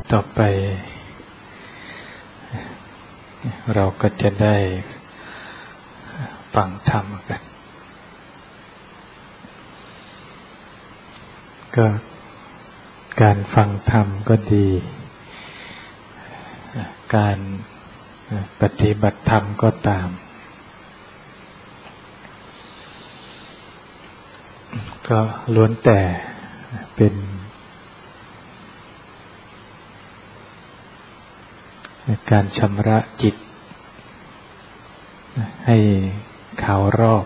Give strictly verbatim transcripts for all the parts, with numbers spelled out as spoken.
ต่อไปเราก็จะได้ฟังธรรมกันก็การฟังธรรมก็ดีการปฏิบัติธรรมก็ตามก็ล้วนแต่เป็นการชำระจิตให้ขาวรอบ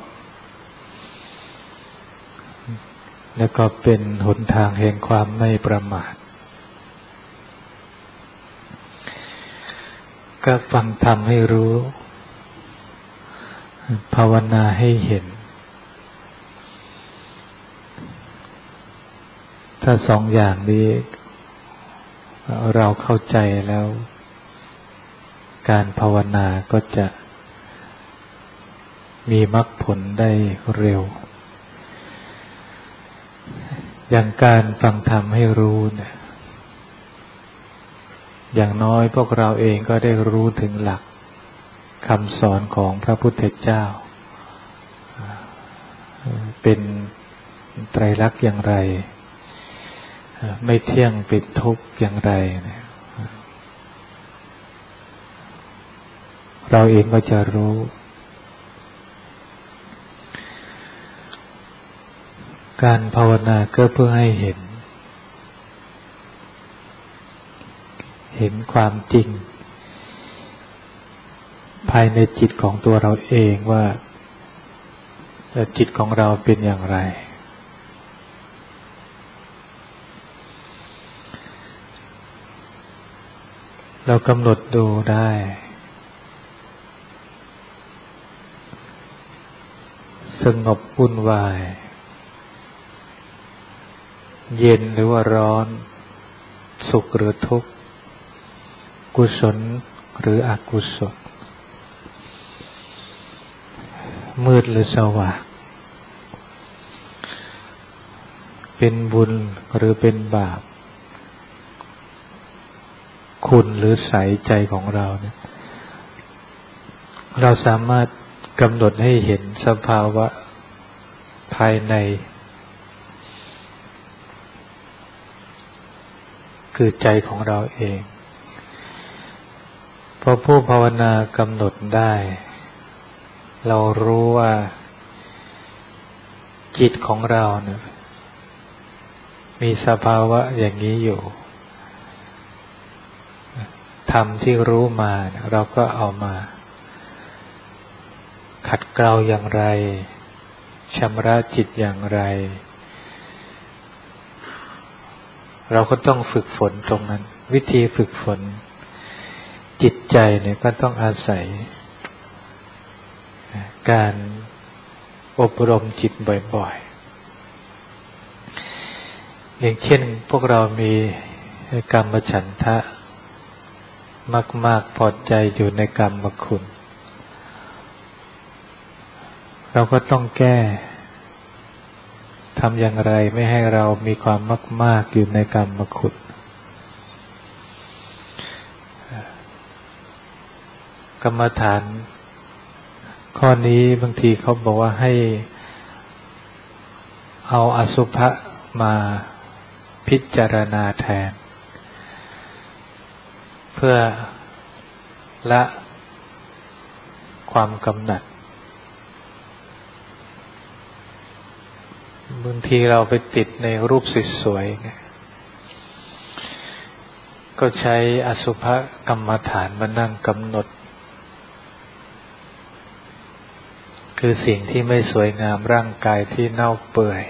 แล้วก็เป็นหนทางแห่งความไม่ประมาทก็ฟังธรรมให้รู้ภาวนาให้เห็นถ้าสองอย่างนี้เราเข้าใจแล้วการภาวนาก็จะมีมรรคผลได้เร็วอย่างการฟังธรรมให้รู้เนี่ยอย่างน้อยพวกเราเองก็ได้รู้ถึงหลักคำสอนของพระพุทธเจ้าเป็นไตรลักษณ์อย่างไรไม่เที่ยงเป็นทุกข์อย่างไรเราเองก็จะรู้การภาวนาก็เพื่อให้เห็นเห็นความจริงภายในจิตของตัวเราเองว่าจิตของเราเป็นอย่างไรเรากำหนดดูได้สงบวุ่นวายเย็นหรือว่าร้อนสุขหรือทุกข์กุศลหรืออกุศลมืดหรือสว่างเป็นบุญหรือเป็นบาปคุณหรือใสใจของเราเนี่ยเราสามารถกำหนดให้เห็นสภาวะภายในคือใจของเราเองเพราะผู้ภาวนากำหนดได้เรารู้ว่าจิตของเราเนี่ยมีสภาวะอย่างนี้อยู่ธรรมที่รู้มาเราก็เอามาขัดเกลาอย่างไรชำระจิตอย่างไรเราก็ต้องฝึกฝนตรงนั้นวิธีฝึกฝนจิตใจเนี่ยก็ต้องอาศัยการอบรมจิตบ่อยๆอย่างเช่นพวกเรามีกรรมฉันทะมากๆพอใจอยู่ในกรรมคุณเราก็ต้องแก้ทำอย่างไรไม่ให้เรามีความมากๆอยู่ในกรรมคุณกรรมฐานข้อนี้บางทีเขาบอกว่าให้เอาอสุภะมาพิจารณาแทนเพื่อละความกำหนัดบางทีเราไปติดในรูปสวยๆไงก็ใช้อสุภกรรมฐานมานั่งกำหนดคือสิ่งที่ไม่สวยงามร่างกายที่เน่าเปื่อย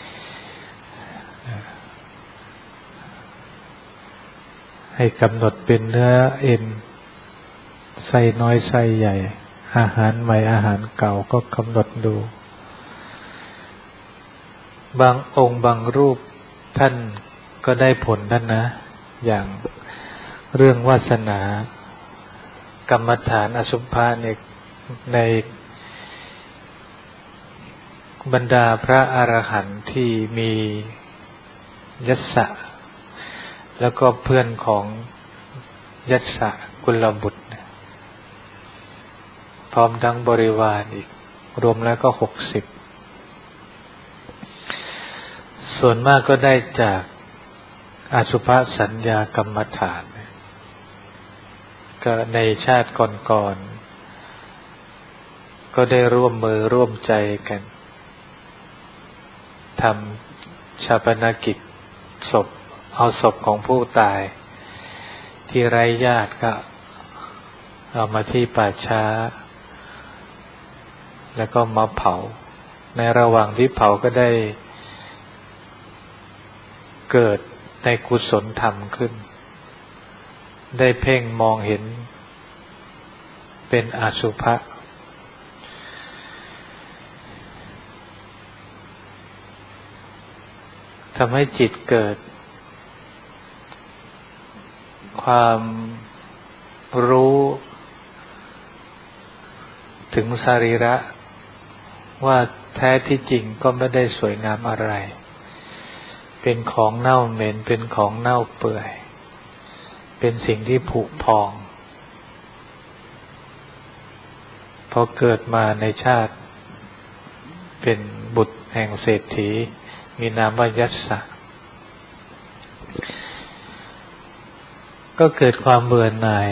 ให้กำหนดเป็นเนื้อเอ็นไส้น้อยไส้ใหญ่อาหารใหม่อาหารเก่าก็กำหนดดูบางองค์บางรูปท่านก็ได้ผลท่านนะอย่างเรื่องวาสนากรรมฐานอสุภะเนี่ยในบรรดาพระอรหันต์ที่มียศะแล้วก็เพื่อนของยัสสะกุลบุตรพร้อมทั้งบริวารอีกรวมแล้วก็หกสิบส่วนมากก็ได้จากอสุภสัญญากรรมฐานก็ในชาติก่อนๆก็ได้ร่วมมือร่วมใจกันทำชาปนกิจศพเอาศพของผู้ตายที่ไร้ญาติก็เอามาที่ป่าช้าแล้วก็มาเผาในระหว่างที่เผาก็ได้เกิดในกุศลธรรมขึ้นได้เพ่งมองเห็นเป็นอสุภะทำให้จิตเกิดความรู้ถึงสรีระว่าแท้ที่จริงก็ไม่ได้สวยงามอะไรเป็นของเน่าเหม็นเป็นของเน่าเปื่อยเป็นสิ่งที่ผุพองพอเกิดมาในชาติเป็นบุตรแห่งเศรษฐีมีนามว่ายัสสะก็เกิดความเบื่อหน่าย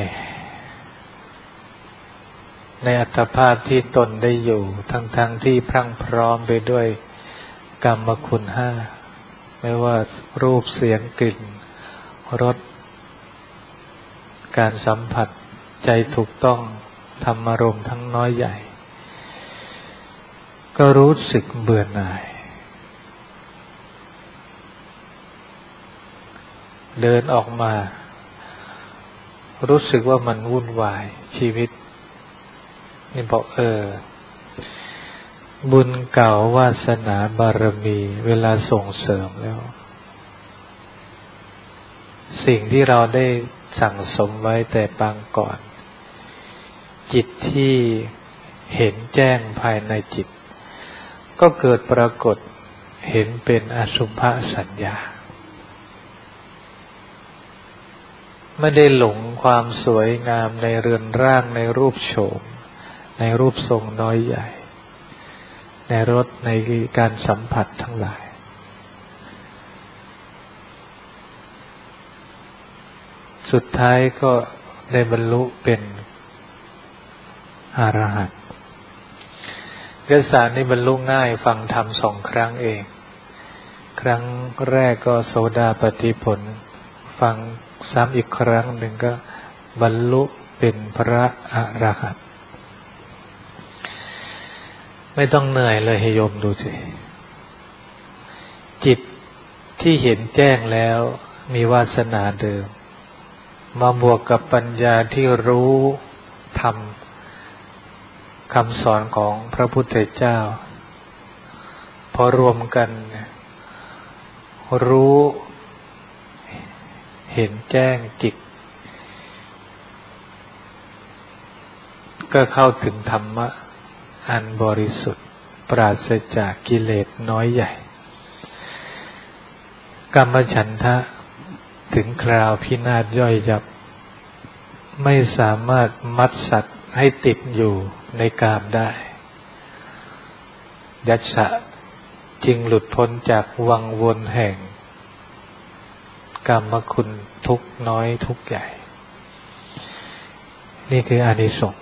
ในอัตภาพที่ตนได้อยู่ทั้งๆ ท, ที่พรั่งพร้อมไปด้วยกรรมคุณห้าไม่ว่ารูปเสียงกลิ่นรสการสัมผัสใจถูกต้องธรรมารมณ์ทั้งน้อยใหญ่ก็รู้สึกเบื่อหน่ายเดินออกมารู้สึกว่ามันวุ่นวายชีวิตนี่บอกเออบุญเก่าวาสนาบารมีเวลาส่งเสริมแล้วสิ่งที่เราได้สั่งสมไว้แต่ปางก่อนจิตที่เห็นแจ้งภายในจิตก็เกิดปรากฏเห็นเป็นอสุภสัญญาไม่ได้หลงความสวยงามในเรือนร่างในรูปโฉมในรูปทรงน้อยใหญ่ในรสในการสัมผัสทั้งหลายสุดท้ายก็ได้บรรลุเป็นอรหันต์กษัตริย์นี่บรรลุง่ายฟังธรรมสองครั้งเองครั้งแรกก็โสดาปัตติผลฟังซ้ำอีกครั้งหนึ่งก็บรรลุเป็นพระอรหันต์ไม่ต้องเหนื่อยเลยให้โยมดูสิจิตที่เห็นแจ้งแล้วมีวาสนาเดิมมาบวกกับปัญญาที่รู้ธรรมคำสอนของพระพุทธเจ้าพอรวมกันรู้เห็นแจ้งจิตก็เข้าถึงธรรมะอันบริสุทธิ์ปราศจากกิเลสน้อยใหญ่กามฉันทะถึงคราวพินาศย่อยยับไม่สามารถมัดสัตว์ให้ติดอยู่ในกามได้ยัสสะจึงหลุดพ้นจากวังวนแห่งกามคุณทุกน้อยทุกใหญ่นี่คืออานิสงส์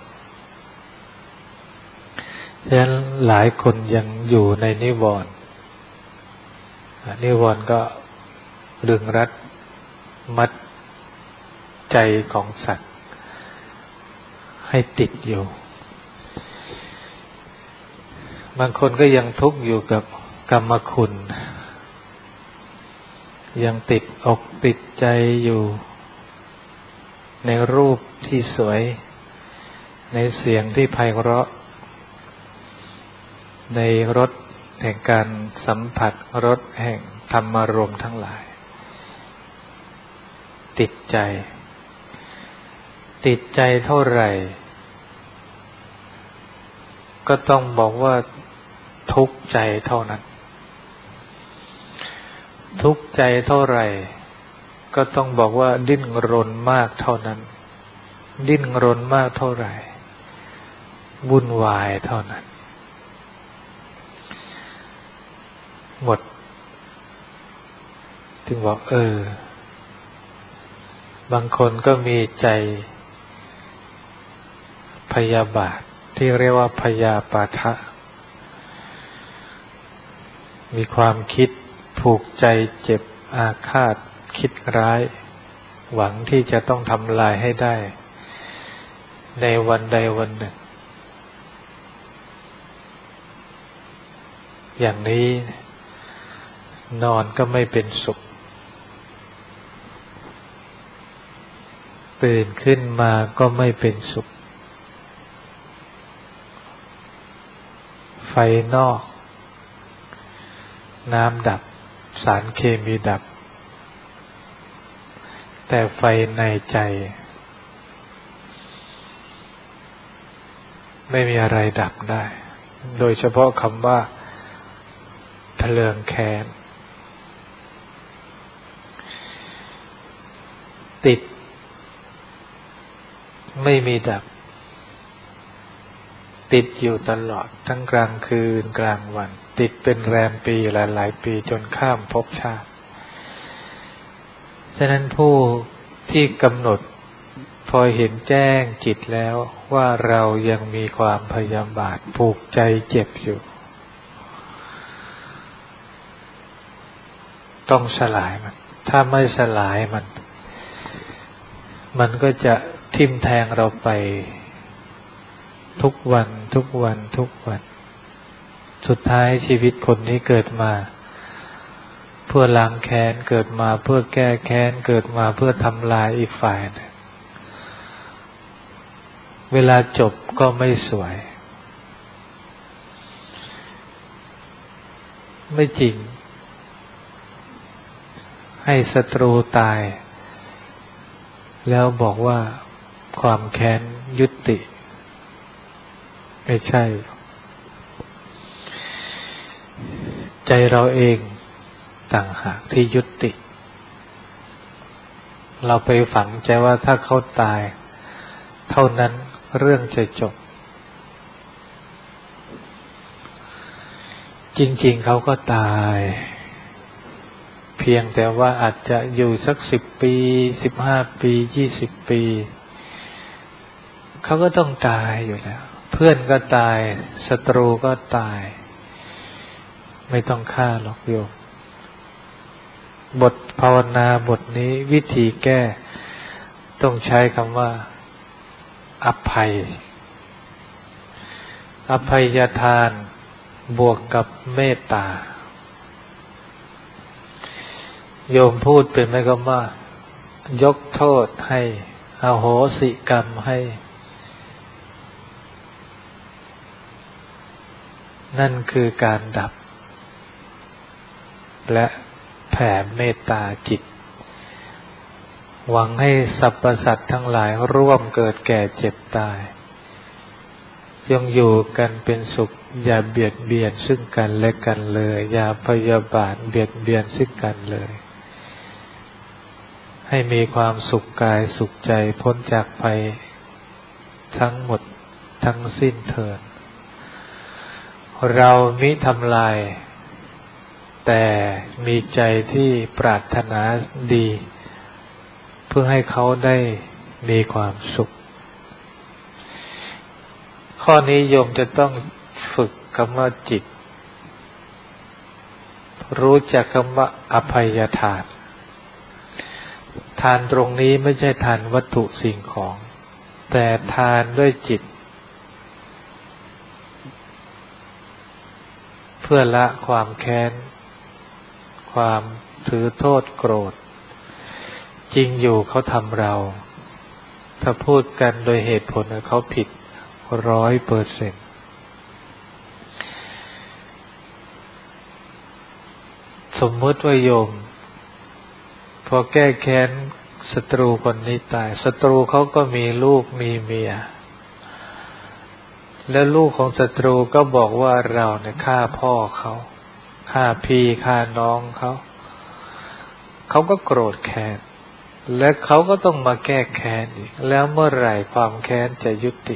ฉะนั้นหลายคนยังอยู่ในนิวรณ์นิวรณ์ก็ดึงรัดมัดใจของสัตว์ให้ติดอยู่บางคนก็ยังทุกข์อยู่กับกรรมคุณยังติดอกติดใจอยู่ในรูปที่สวยในเสียงที่ไพเราะในรสแห่งการสัมผัสรสแห่งธรรมารมณ์ทั้งหลายติดใจติดใจเท่าไหร่ก็ต้องบอกว่าทุกข์ใจเท่านั้นทุกข์ใจเท่าไหร่ก็ต้องบอกว่าดิ้นรนมากเท่านั้นดิ้นรนมากเท่าไหร่วุ่นวายเท่านั้นหมดถึงบอกเออบางคนก็มีใจพยาบาทที่เรียกว่าพยาปาทะมีความคิดผูกใจเจ็บอาฆาตคิดร้ายหวังที่จะต้องทำลายให้ได้ในวันใดวันหนึ่งอย่างนี้นอนก็ไม่เป็นสุขตื่นขึ้นมาก็ไม่เป็นสุขไฟนอกน้ำดับสารเคมีดับแต่ไฟในใจไม่มีอะไรดับได้โดยเฉพาะคำว่าเพลิงแค้นติดไม่มีดับติดอยู่ตลอดทั้งกลางคืนกลางวันติดเป็นแรมปีหลายๆปีจนข้ามภพชาติฉะนั้นผู้ที่กำหนดพอเห็นแจ้งจิตแล้วว่าเรายังมีความพยาบาทผูกใจเจ็บอยู่ต้องสลายมันถ้าไม่สลายมันมันก็จะทิ่มแทงเราไปทุกวันทุกวันทุกวันสุดท้ายชีวิตคนนี้เกิดมาเพื่อล้างแค้นเกิดมาเพื่อแก้แค้นเกิดมาเพื่อทำลายอีกฝ่ายนึงเวลาจบก็ไม่สวยไม่จริงให้ศัตรูตายแล้วบอกว่าความแค้นยุติไม่ใช่ใจเราเองต่างหากที่ยุติเราไปฝังใจว่าถ้าเขาตายเท่านั้นเรื่องจะจบจริงๆเขาก็ตายเพียงแต่ว่าอาจจะอยู่สักสิบปีสิบห้าปียี่สิบปีเขาก็ต้องตายอยู่แล้วเพื่อนก็ตายศัตรูก็ตายไม่ต้องฆ่าหรอกโยมบทภาวนาบทนี้วิธีแก้ต้องใช้คำว่าอภัยอภัยทานบวกกับเมตตาโยมพูดเป็นไหมก็ว่ายกโทษให้อโหสิกรรมให้นั่นคือการดับและแผ่เมตตาจิตหวังให้สรรพสัตว์ทั้งหลายร่วมเกิดแก่เจ็บตายจงอยู่กันเป็นสุขอย่าเบียดเบียนซึ่งกันและกันเลยอย่าพยาบาทเบียดเบียนซึ่งกันเลยให้มีความสุขกายสุขใจพ้นจากภัยทั้งหมดทั้งสิ้นเถิดเรามิทำลายแต่มีใจที่ปรารถนาดีเพื่อให้เขาได้มีความสุขข้อนี้โยมจะต้องฝึกคำว่าจิตรู้จักคำว่าอภัยทานทานตรงนี้ไม่ใช่ทานวัตถุสิ่งของแต่ทานด้วยจิตเพื่อละความแค้นความถือโทษโกรธจริงอยู่เขาทำเราถ้าพูดกันโดยเหตุผลเขาผิดร้อยเปอร์เซ็นต์สมมติว่าโยมพอแก้แค้นศัตรูคนนี้ตายศัตรูเขาก็มีลูกมีเมียแล้วลูกของศัตรูก็บอกว่าเราเนี่ยฆ่าพ่อเขาฆ่าพี่ฆ่าน้องเขาเขาก็โกรธแค้นและเขาก็ต้องมาแก้แค้นอีกแล้วเมื่อไหร่ความแค้นจะยุติ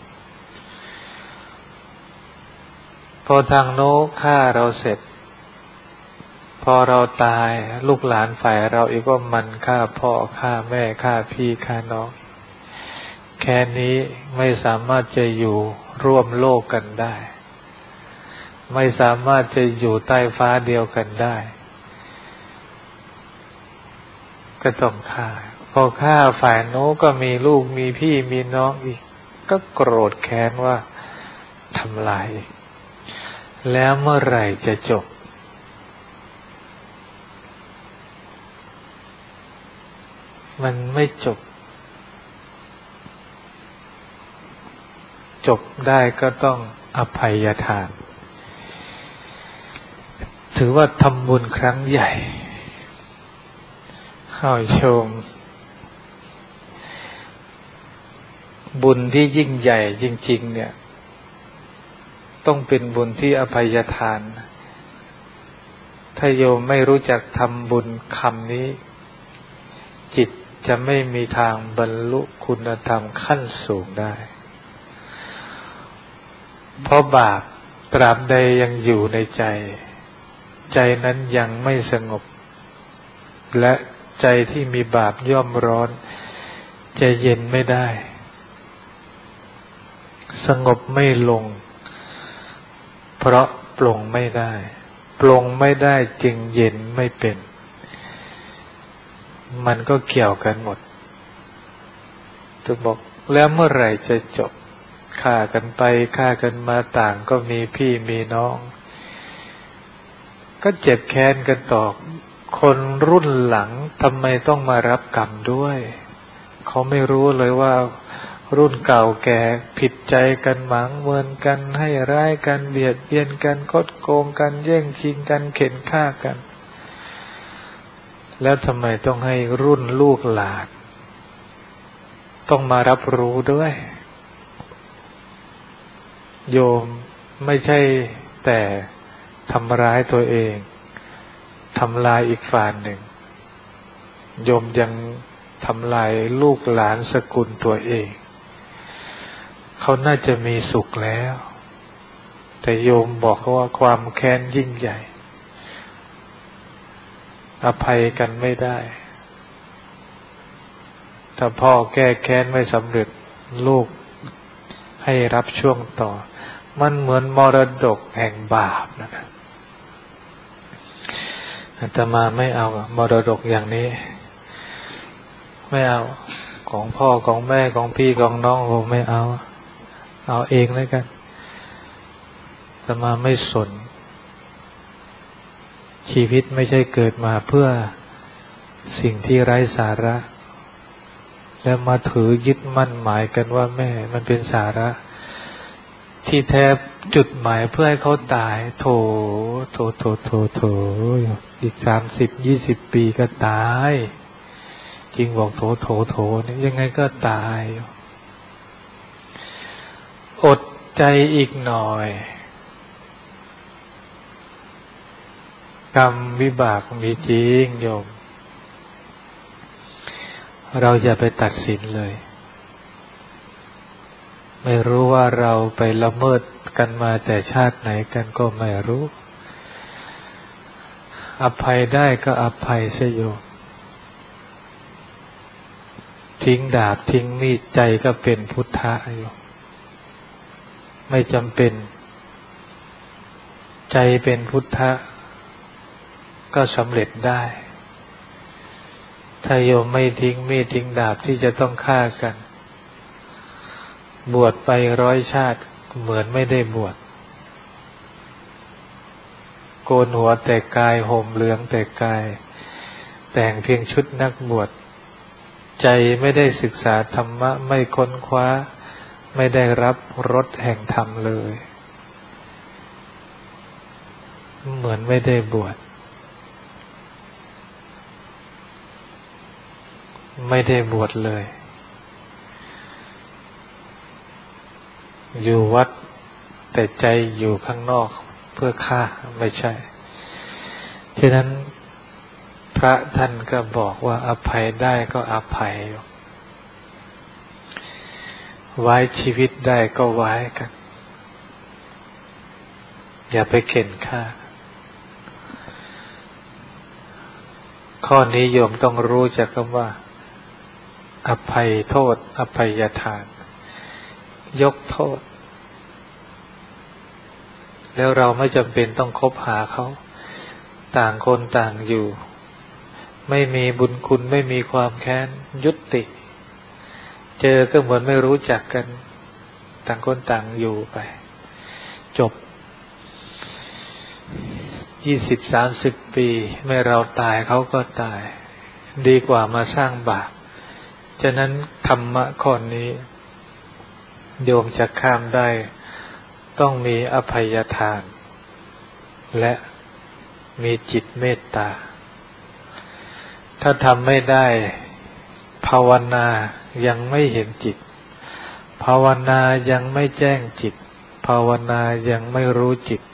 พอทางโน้ฆ่าเราเสร็จพอเราตายลูกหลานฝ่ายเราอีกก็มันฆ่าพ่อฆ่าแม่ฆ่าพี่ฆ่าน้องแค่นี้ไม่สามารถจะอยู่ร่วมโลกกันได้ไม่สามารถจะอยู่ใต้ฟ้าเดียวกันได้ก็ต้องฆ่าพอฆ่าฝ่ายโน้ก็มีลูกมีพี่มีน้องอีกก็โกรธแค้นว่าทำลายแล้วเมื่อไหร่จะจบมันไม่จบจบได้ก็ต้องอภัยทานถือว่าทำบุญครั้งใหญ่เข้าชมบุญที่ยิ่งใหญ่จริงๆเนี่ยต้องเป็นบุญที่อภัยทานถ้าโยมไม่รู้จักทำบุญคำนี้จิตจะไม่มีทางบรรลุคุณธรรมขั้นสูงได้เพราะบาปตราบใดยังอยู่ในใจใจนั้นยังไม่สงบและใจที่มีบาปย่อมร้อนจะเย็นไม่ได้สงบไม่ลงเพราะปลงไม่ได้ปลงไม่ได้จึงเย็นไม่เป็นมันก็เกี่ยวกันหมดจะบอกแล้วเมื่อไหร่จะจบฆ่ากันไปฆ่ากันมาต่างก็มีพี่มีน้องก็เจ็บแค้นกันต่อคนรุ่นหลังทำไมต้องมารับกรรมด้วยเขาไม่รู้เลยว่ารุ่นเก่าแก่ผิดใจกันหมางเมินกันให้ร้ายกันเบียดเบียนกันคดโกงกันแย่งชิงกันเข็นฆ่ากันแล้วทำไมต้องให้รุ่นลูกหลานต้องมารับรู้ด้วยโยมไม่ใช่แต่ทำร้ายตัวเองทำลายอีกฝ่ายหนึ่งโยมยังทำลายลูกหลานสกุลตัวเองเขาน่าจะมีสุขแล้วแต่โยมบอกว่าความแค้นยิ่งใหญ่อภัยกันไม่ได้ถ้าพ่อแก้แค้นไม่สำเร็จลูกให้รับช่วงต่อมันเหมือนมรดกแห่งบาปนะอาตมาไม่เอามรดกอย่างนี้ไม่เอาของพ่อของแม่ของพี่ของน้องผมไม่เอาเอาเองเลยกันอาตมาไม่สนชีวิตไม่ใช่เกิดมาเพื่อสิ่งที่ไร้สาระแล้วมาถือยึดมั่นหมายกันว่าแม่มันเป็นสาระที่แท้จุดหมายเพื่อให้เขาตายโถโถโถโถโถอีกสามสิบยี่สิบปีก็ตายจริงบอกโถโถโถนี่ยังไงก็ตายอดใจอีกหน่อยกรรมวิบากมีจริงโยมเราอย่าไปตัดสินเลยไม่รู้ว่าเราไปละเมิดกันมาแต่ชาติไหนกันก็ไม่รู้อภัยได้ก็อภัยเสียโยมทิ้งดาบทิ้งมีดใจก็เป็นพุทธะโยมไม่จำเป็นใจเป็นพุทธะก็สำเร็จได้ถ้าโยมไม่ทิ้งมีดทิ้งดาบที่จะต้องฆ่ากันบวชไปร้อยชาติเหมือนไม่ได้บวชโกนหัวแต่กายห่มเหลืองแต่กายแต่งเพียงชุดนักบวชใจไม่ได้ศึกษาธรรมะไม่ค้นคว้าไม่ได้รับรสแห่งธรรมเลยเหมือนไม่ได้บวชไม่ได้บวชเลยอยู่วัดแต่ใจอยู่ข้างนอกเพื่อฆ่าไม่ใช่ฉะนั้นพระท่านก็บอกว่าอภัยได้ก็อภัยไว้ชีวิตได้ก็ไว้กันอย่าไปเข็นฆ่าข้อนี้โยมต้องรู้จักคำว่าอภัยโทษอภัยทานยกโทษแล้วเราไม่จำเป็นต้องคบหาเขาต่างคนต่างอยู่ไม่มีบุญคุณไม่มีความแค้นยุติเจอก็เหมือนไม่รู้จักกันต่างคนต่างอยู่ไปจบยี่สิบสามสิบปีไม่เราตายเขาก็ตายดีกว่ามาสร้างบาปฉะนั้นธรรมะข้อนี้โยมจะข้ามได้ต้องมีอภัยทานและมีจิตเมตตาถ้าทำไม่ได้ภาวนายังไม่เห็นจิตภาวนายังไม่แจ้งจิตภาวนายังไม่รู้จิต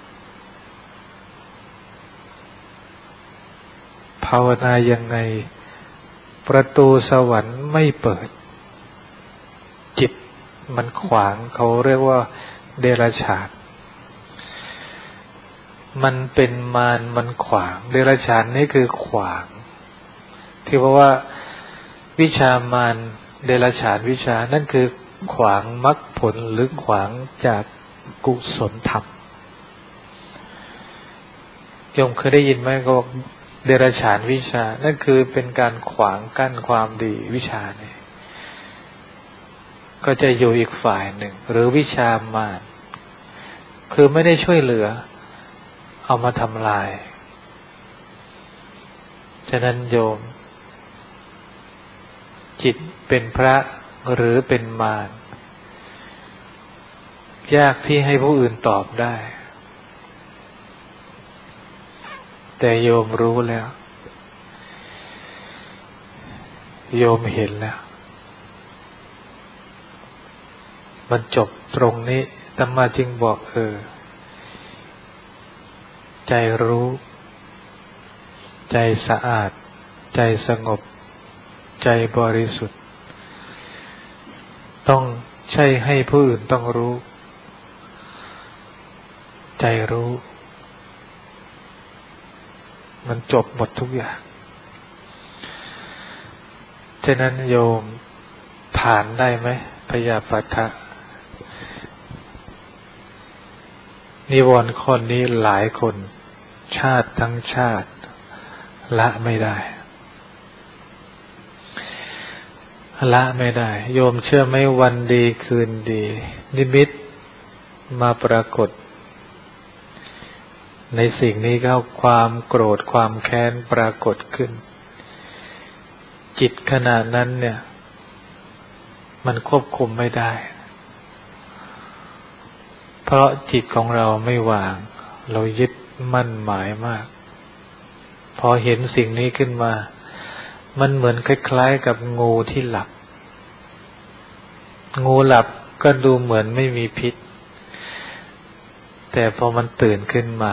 ภาวนายังไงประตูสวรรค์ไม่เปิดจิตมันขวางเขาเรียกว่าเดรัจฉานมันเป็นมารมันขวางเดรัจฉานนี่คือขวางที่เพราะว่าวิชามารเดรัจฉานวิชานั่นคือขวางมรรคผลหรือขวางจากกุศลธรรมโยมเคยได้ยินไหมก็บอกเดรัจฉานวิชานั่นคือเป็นการขวางกั้นความดีวิชาเนี่ยก็จะอยู่อีกฝ่ายหนึ่งหรือวิชามารคือไม่ได้ช่วยเหลือเอามาทำลายฉะนั้นโยมจิตเป็นพระหรือเป็นมารยากที่ให้ผู้อื่นตอบได้แต่โยมรู้แล้วโยมเห็นแล้วมันจบตรงนี้อาตมาจึงบอกเออใจรู้ใจสะอาดใจสงบใจบริสุทธิ์ต้องใช่ให้ผู้อื่นต้องรู้ใจรู้มันจบหมดทุกอย่างฉะนั้นโยมผ่านได้ไหมพยาปาทะนิวรณ์ข้อนี้หลายคนชาติทั้งชาติละไม่ได้ละไม่ได้โยมเชื่อไหมวันดีคืนดีนิมิตมาปรากฏในสิ่งนี้เข้าความโกรธความแค้นปรากฏขึ้นจิตขณะนั้นเนี่ยมันควบคุมไม่ได้เพราะจิตของเราไม่วางเรายึดมั่นหมายมากพอเห็นสิ่งนี้ขึ้นมามันเหมือนคล้ายๆกับงูที่หลับงูหลับก็ดูเหมือนไม่มีพิษแต่พอมันตื่นขึ้นมา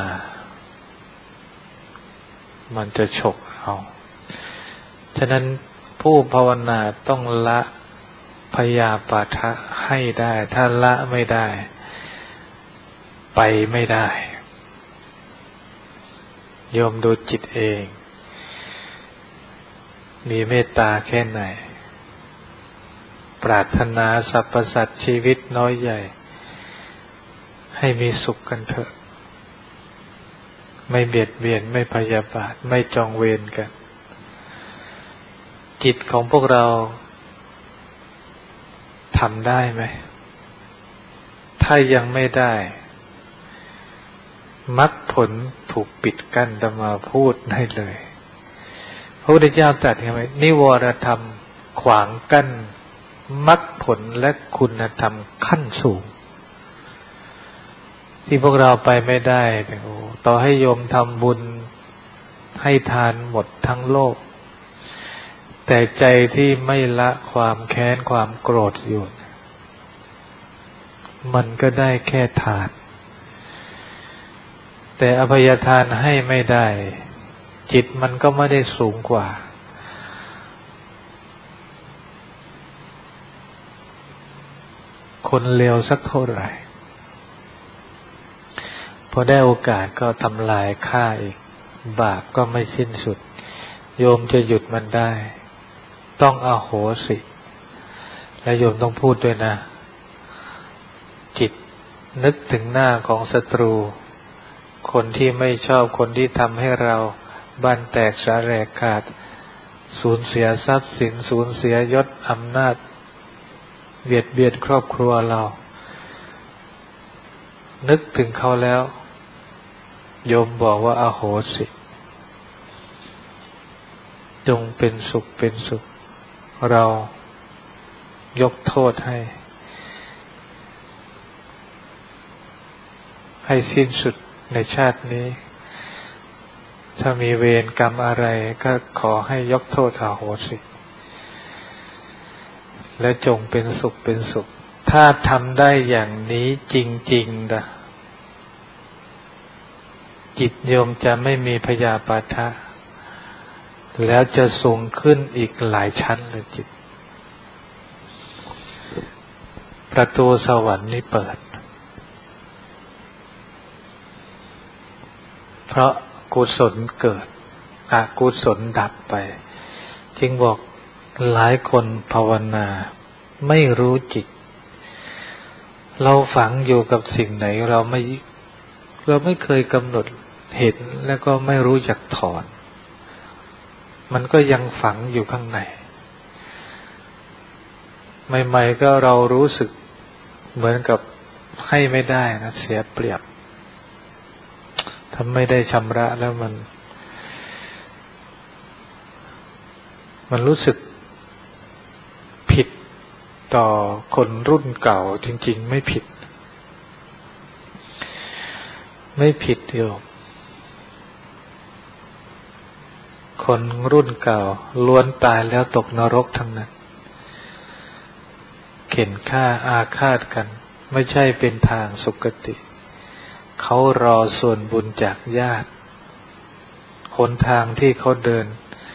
มันจะฉกเอาฉะนั้นผู้ภาวนาต้องละพยาปาทะให้ได้ถ้าละไม่ได้ไปไม่ได้โยมดูจิตเองมีเมตตาแค่ไหนปรารถนาสรรพสัตว์ชีวิตน้อยใหญ่ให้มีสุขกันเถอะไม่เบียดเบียนไม่พยาบาทไม่จองเวรกันจิตของพวกเราทำได้ไหมถ้ายังไม่ได้มรรคผลถูกปิดกั้นอาตมาพูดได้เลยพระพุทธเจ้าตรัสไว้นิวรธรรมขวางกั้นมรรคผลและคุณธรรมขั้นสูงที่พวกเราไปไม่ได้โอ้ต่อให้โยมทำบุญให้ทานหมดทั้งโลกแต่ใจที่ไม่ละความแค้นความโกรธอยู่มันก็ได้แค่ทานแต่อภัยทานให้ไม่ได้จิตมันก็ไม่ได้สูงกว่าคนเลวสักเท่าไหร่พอได้โอกาสก็ทำลายฆ่าอีกบาปก็ไม่สิ้นสุดโยมจะหยุดมันได้ต้องอโหสิและโยมต้องพูดด้วยนะจิตนึกถึงหน้าของศัตรูคนที่ไม่ชอบคนที่ทำให้เราบ้านแตกสาแหรกขาดสูญเสียทรัพย์สินสูญเสียยศอำนาจเบียดเบียนครอบครัวเรานึกถึงเขาแล้วโยมบอกว่าอโหสิจงเป็นสุขเป็นสุขเรายกโทษให้ให้สิ้นสุดในชาตินี้ถ้ามีเวรกรรมอะไรก็ขอให้ยกโทษอโหสิและจงเป็นสุขเป็นสุขถ้าทำได้อย่างนี้จริงๆนะจิตโยมจะไม่มีพยาบาทะแล้วจะสูงขึ้นอีกหลายชั้นเลยจิตประตูสวรรค์นี่เปิดเพราะกุศลเกิดอกุศลดับไปจึงบอกหลายคนภาวนาไม่รู้จิตเราฝังอยู่กับสิ่งไหนเราไม่เราไม่เคยกำหนดเห็นแล้วก็ไม่รู้จักถอนมันก็ยังฝังอยู่ข้างในใหม่ๆก็เรารู้สึกเหมือนกับให้ไม่ได้นะเสียเปรียบถ้าไม่ได้ชำระแล้วมันมันรู้สึกผิดต่อคนรุ่นเก่าจริงๆไม่ผิดไม่ผิดโยมคนรุ่นเก่าล้วนตายแล้วตกนรกทั้งนั้นเข็นฆ่าอาฆาตกันไม่ใช่เป็นทางสุคติเขารอส่วนบุญจากญาติหนทางที่เขาเดิน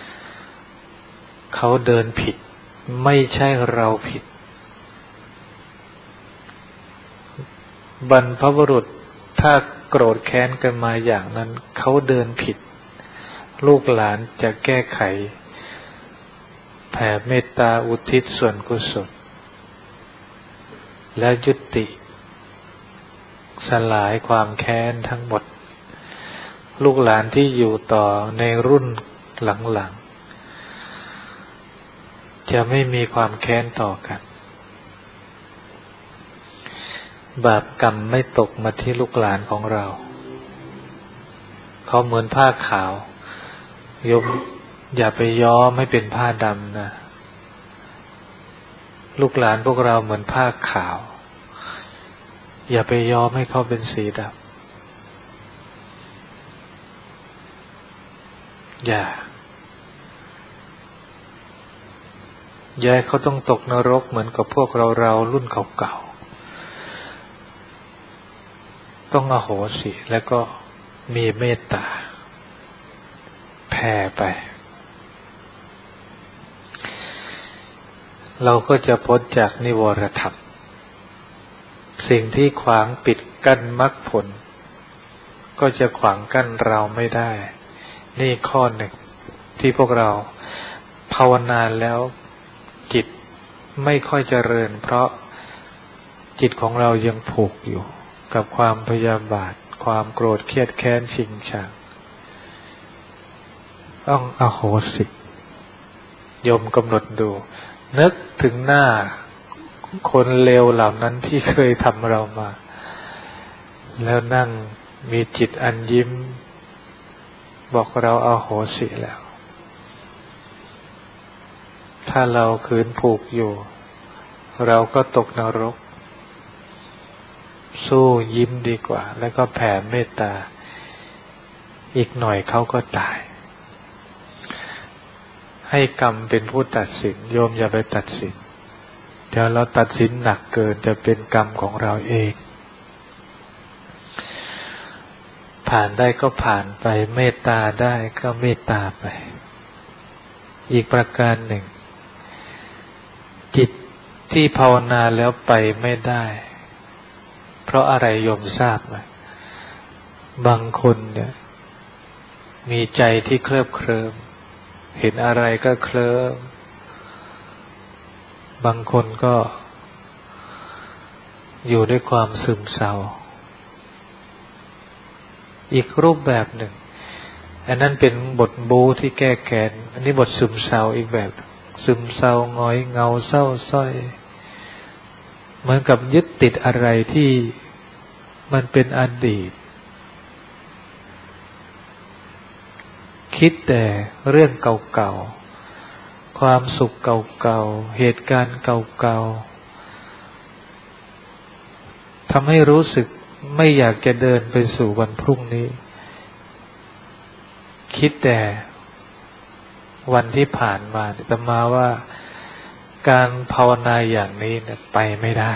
เขาเดินผิดไม่ใช่เราผิดบรรพบุรุษถ้าโกรธแค้นกันมาอย่างนั้นเขาเดินผิดลูกหลานจะแก้ไขแผ่เมตตาอุทิศส่วนกุศลและยุติสลายความแค้นทั้งหมดลูกหลานที่อยู่ต่อในรุ่นหลังๆจะไม่มีความแค้นต่อกันบาปกรรมไม่ตกมาที่ลูกหลานของเราเขาเหมือนผ้าขาวโยมอย่าไปย้อมให้เป็นผ้าดำนะลูกหลานพวกเราเหมือนผ้าขาวอย่าไปย้อมให้เขาเป็นสีดำอย่าอย่าให้เขาต้องตกนรกเหมือนกับพวกเราเรารุ่นเก่าๆต้องอโหสิแล้วก็มีเมตตาแผ่ไปเราก็จะพ้นจากนิวรธรรมสิ่งที่ขวางปิดกั้นมรรคผลก็จะขวางกั้นเราไม่ได้นี่ข้อหนึ่งที่พวกเราภาวนาแล้วจิตไม่ค่อยเจริญเพราะจิตของเรายังผูกอยู่กับความพยาบาทความโกรธเครียดแค้นชิงชังต้องอโหสิโยมกำหนดดูนึกถึงหน้าคนเลวเหล่านั้นที่เคยทำเรามาแล้วนั่งมีจิตอันยิ้มบอกเราอโหสิแล้วถ้าเราขืนผูกอยู่เราก็ตกนรกสู้ยิ้มดีกว่าแล้วก็แผ่เมตตาอีกหน่อยเขาก็ตายให้กรรมเป็นผู้ตัดสินโยมอย่าไปตัดสินเดี๋ยวเราตัดสินหนักเกินจะเป็นกรรมของเราเองภผ่านได้ก็ผ่านไปเมตตาได้ก็เมตตาไปอีกประการหนึ่งจิตที่ภาวนาแล้วไปไม่ได้เพราะอะไรโยมทราบไหมบางคนเนี่ยมีใจที่เคลิบเคลิ้มเห็นอะไรก็เคลิ้มบางคนก็อยู่ด้วยความซึมเศร้าอีกรูปแบบหนึ่งอันนั้นเป็นบทบูที่แก้แค้นอันนี้บทซึมเศร้าอีกแบบซึมเศร้าหงอยเงาเศร้าส้อยเหมือนกับยึดติดอะไรที่มันเป็นอดีตคิดแต่เรื่องเก่าๆความสุขเก่าๆเหตุการณ์เก่าๆทำให้รู้สึกไม่อยากจะเดินไปสู่วันพรุ่งนี้คิดแต่วันที่ผ่านมาแต่มาว่าการภาวนาอย่างนี้เนี่ยไปไม่ได้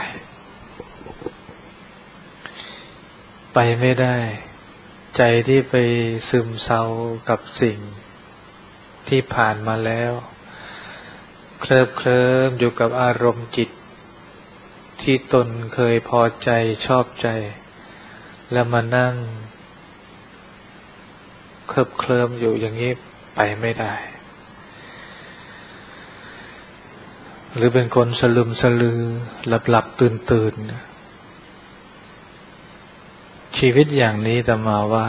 ไปไม่ได้ใจที่ไปซึมเศร้ากับสิ่งที่ผ่านมาแล้วเคลิบเคลิ้มอยู่กับอารมณ์จิตที่ตนเคยพอใจชอบใจแล้วมานั่งเคลิบเคลิ้มอยู่อย่างนี้ไปไม่ได้หรือเป็นคนสลึมสลือหลับหลับตื่นตื่นชีวิตอย่างนี้แต่มาว่า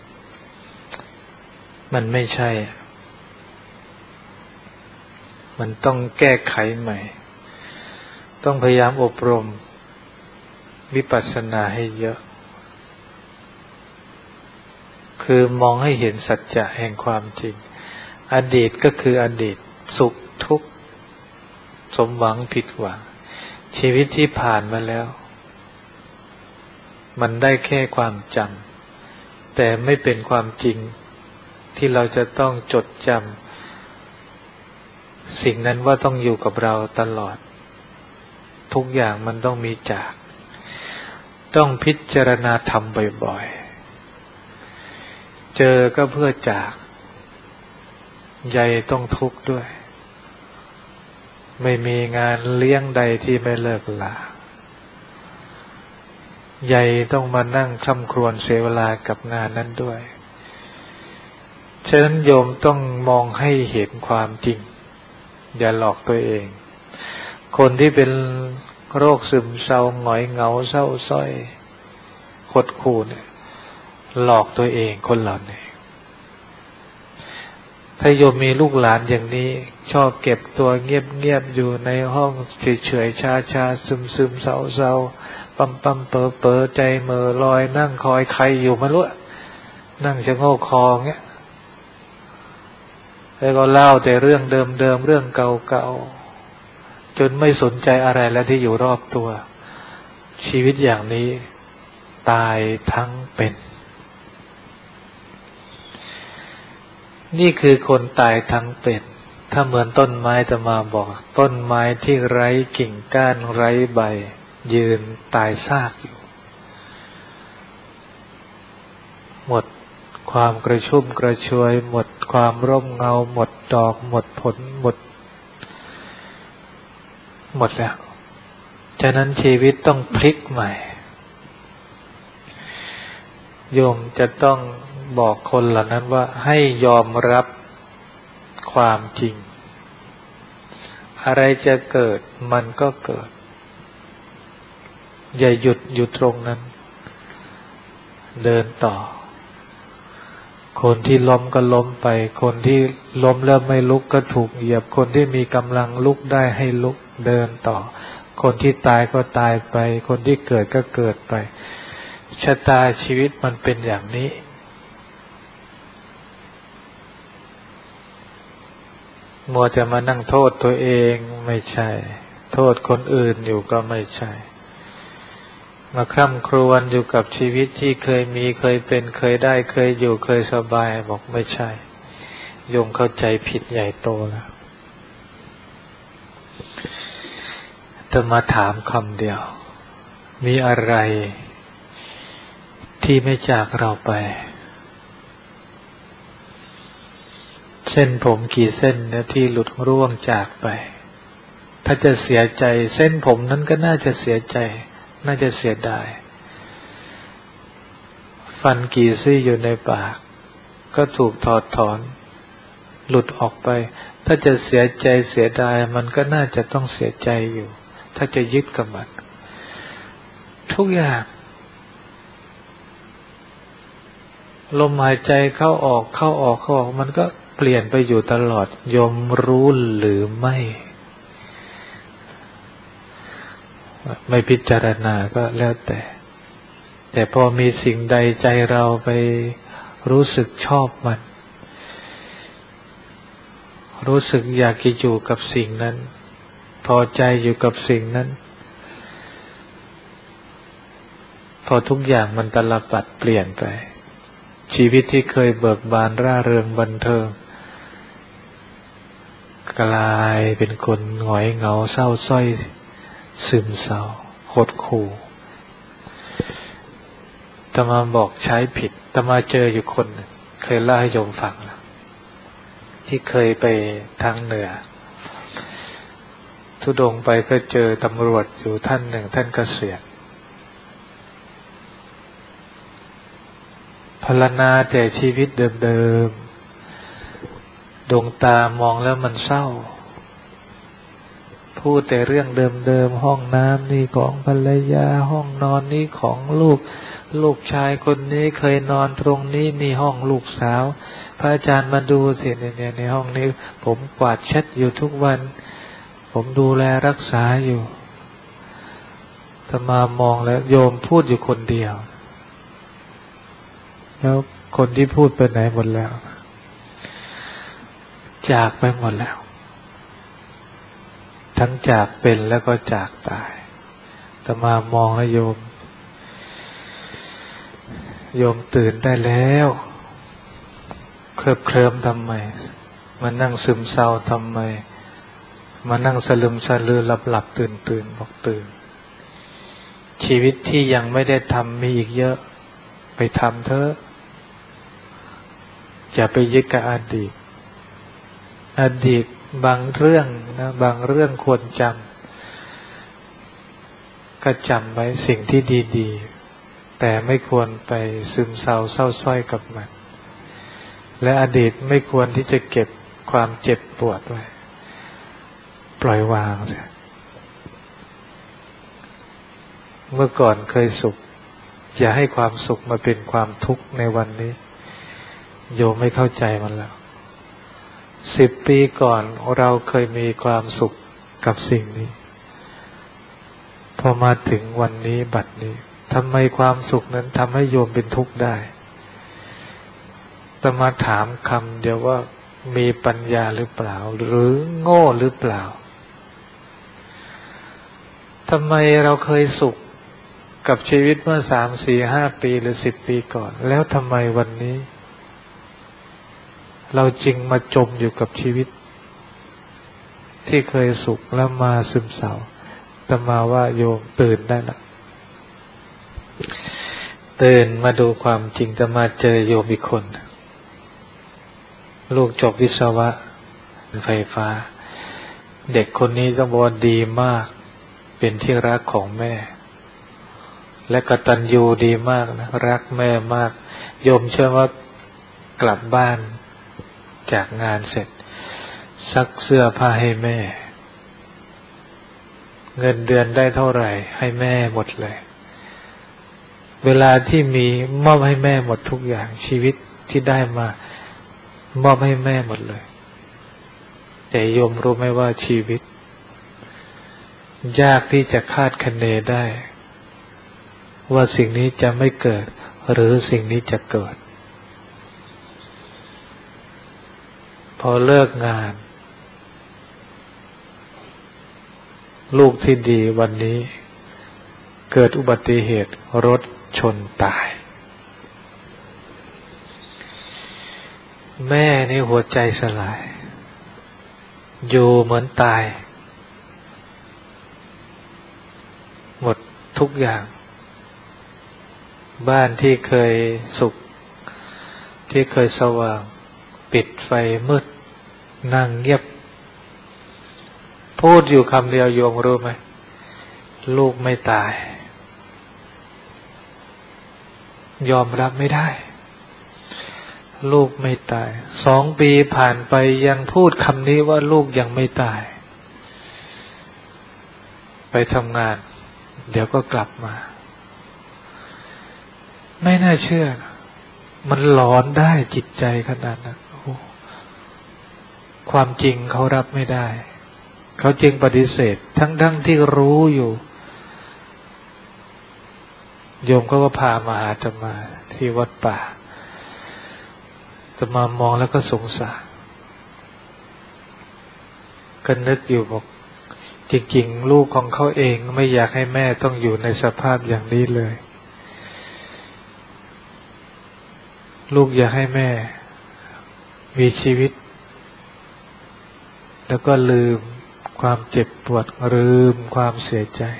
มันไม่ใช่มันต้องแก้ไขใหม่ต้องพยายามอบรมวิปัสสนาให้เยอะคือมองให้เห็นสัจจะแห่งความจริงอดีตก็คืออดีตสุขทุกข์สมหวังผิดหวังชีวิตที่ผ่านมาแล้วมันได้แค่ความจำแต่ไม่เป็นความจริงที่เราจะต้องจดจำสิ่งนั้นว่าต้องอยู่กับเราตลอดทุกอย่างมันต้องมีจากต้องพิจารณาธรรมบ่อยๆเจอก็เพื่อจากใยต้องทุกข์ด้วยไม่มีงานเลี้ยงใดที่ไม่เลิกลาใหญ่ต้องมานั่งคร่ำครวญเสียเวลากับงานนั้นด้วยฉะนั้นโยมต้องมองให้เห็นความจริงอย่าหลอกตัวเองคนที่เป็นโรคซึมเศร้าหงอยเหงาเศร้าส้อยหดหู่เนี่ยหลอกตัวเองคนเหล่านี้ถ้าโยมมีลูกหลานอย่างนี้ชอบเก็บตัวเงียบๆอยู่ในห้องเฉยๆชาๆซึมๆเศร้าๆปั๊มปั๊มเปอเปอใจเมื่อลอยนั่งคอยใครอยู่ไม่รู้นั่งชะโงกคอเงี้ยแล้วก็เล่าแต่เรื่องเดิมๆเรื่องเก่าๆจนไม่สนใจอะไรแล้วที่อยู่รอบตัวชีวิตอย่างนี้ตายทั้งเป็นนี่คือคนตายทั้งเป็นถ้าเหมือนต้นไม้จะมาบอกต้นไม้ที่ไร้กิ่งก้านไร้ใบยืนตายซากอยู่หมดความกระชุ่มกระชวยหมดความร่มเงาหมดดอกหมดผลหมดหมดแล้วฉะนั้นชีวิตต้องพลิกใหม่โยมจะต้องบอกคนเหล่านั้นว่าให้ยอมรับความจริงอะไรจะเกิดมันก็เกิดอย่าหยุดอยู่ตรงนั้นเดินต่อคนที่ล้มก็ล้มไปคนที่ล้มแล้วไม่ลุกก็ถูกเหยียบคนที่มีกำลังลุกได้ให้ลุกเดินต่อคนที่ตายก็ตายไปคนที่เกิดก็เกิดไปชะตาชีวิตมันเป็นอย่างนี้มัวจะมานั่งโทษตัวเองไม่ใช่โทษคนอื่นอยู่ก็ไม่ใช่มาคร่ำครวญอยู่กับชีวิตที่เคยมีเคยเป็นเคยได้เคยอยู่เคยสบายบอกไม่ใช่โยมเข้าใจผิดใหญ่โตแล้วแต่มาถามคำเดียวมีอะไรที่ไม่จากเราไปเส้นผมกี่เส้นนะที่หลุดร่วงจากไปถ้าจะเสียใจเส้นผมนั้นก็น่าจะเสียใจน่าจะเสียดายฟันกี่ซี่อยู่ในปากก็ถูกถอดถอนหลุดออกไปถ้าจะเสียใจเสียดายมันก็น่าจะต้องเสียใจอยู่ถ้าจะยึดกับมันทุกอย่างลมหายใจเข้าออกเข้าออกเข้าออกมันก็เปลี่ยนไปอยู่ตลอดยมรู้หรือไม่ไม่พิจารณาก็แล้วแต่แต่พอมีสิ่งใดใจเราไปรู้สึกชอบมันรู้สึกอยากจะอยู่กับสิ่งนั้นพอใจอยู่กับสิ่งนั้นพอทุกอย่างมันตลปัดเปลี่ยนไปชีวิตที่เคยเบิกบานร่าเริงบันเทิงกลายเป็นคนหงอยเหงาเศร้าส้อยซึมเศร้าหดหู่ตมาบอกใช้ผิดตมาเจออยู่คนเคยเล่าให้โยมฟังแล้วที่เคยไปทางเหนือทุดงไปก็เจอตำรวจอยู่ท่านหนึ่งท่านเกษียณพรรณนาแต่ชีวิตเดิมๆดวงตามองแล้วมันเศร้าพูดแต่เรื่องเดิมๆห้องน้ำนี่ของภรรยาห้องนอนนี่ของลูกลูกชายคนนี้เคยนอนตรงนี้นี่ห้องลูกสาวพระอาจารย์มาดูสิเนี่ยในห้องนี้ผมกวาดเช็ดอยู่ทุกวันผมดูแลรักษาอยู่อาตมามองแล้วโยมพูดอยู่คนเดียวแล้วคนที่พูดไปไหนหมดแล้วจากไปหมดแล้วทั้งจากเป็นแล้วก็จากตายอาตมามองแล้วโยมโยมตื่นได้แล้วเคลิบเคลิ้มทำไมมานั่งซึมเศร้าทำไมมานั่งสลึมสลือหลับหลับตื่นตื่นบอกตื่นชีวิตที่ยังไม่ได้ทำมีอีกเยอะไปทำเถอะอย่าไปยึดกับอดีตอดีตบางเรื่องนะบางเรื่องควรจำก็จำไว้สิ่งที่ดีๆแต่ไม่ควรไปซึมเศร้าเศร้าส้อยกับมันและอดีตไม่ควรที่จะเก็บความเจ็บปวดไว้ปล่อยวางเสียเมื่อก่อนเคยสุขอย่าให้ความสุขมาเป็นความทุกข์ในวันนี้โยมไม่เข้าใจมันแล้วสิบปีก่อนเราเคยมีความสุขกับสิ่งนี้พอมาถึงวันนี้บัดนี้ทำไมความสุขนั้นทำให้โยมเป็นทุกข์ได้แต่มาถามคำเดียวว่ามีปัญญาหรือเปล่าหรือโง่หรือเปล่าทำไมเราเคยสุขกับชีวิตเมื่อสามสี่ห้าปีหรือสิบปีก่อนแล้วทำไมวันนี้เราจึงมาจมอยู่กับชีวิตที่เคยสุขแล้วมาซึมเศร้าแต่มาว่าโยมตื่นได้ละตื่นมาดูความจริงแต่มาเจอโยมอีกคนลูกจบวิศวะไฟฟ้าเด็กคนนี้ก็บอกดีมากเป็นที่รักของแม่และกตัญญูดีมากนะรักแม่มากโยมเชื่อว่ากลับบ้านจากงานเสร็จซักเสื้อผ้าให้แม่เงินเดือนได้เท่าไหร่ให้แม่หมดเลยเวลาที่มีมอบให้แม่หมดทุกอย่างชีวิตที่ได้มามอบให้แม่หมดเลยแต่โยมรู้ไหมว่าชีวิตยากที่จะคาดคะเนได้ว่าสิ่งนี้จะไม่เกิดหรือสิ่งนี้จะเกิดพอเลิกงานลูกที่ดีวันนี้เกิดอุบัติเหตุรถชนตายแม่นี่หัวใจสลายอยู่เหมือนตายหมดทุกอย่างบ้านที่เคยสุขที่เคยสว่างปิดไฟมืดนั่งเงียบพูดอยู่คำเดียวโยมรู้ไหมลูกไม่ตายยอมรับไม่ได้ลูกไม่ตายสองปีผ่านไปยังพูดคำนี้ว่าลูกยังไม่ตายไปทำงานเดี๋ยวก็กลับมาไม่น่าเชื่อมันหลอนได้จิตใจขนาดนั้นความจริงเขารับไม่ได้เขาจึงปฏิเสธทั้งๆที่รู้อยู่โยมก็พามาหาอาตมาที่วัดป่าอาตมามองแล้วก็สงสารก็นึกอยู่บอกจริงๆลูกของเขาเองไม่อยากให้แม่ต้องอยู่ในสภาพอย่างนี้เลยลูกอยากให้แม่มีชีวิตแล้วก็ลืมความเจ็บปวดลืมความเสียใจ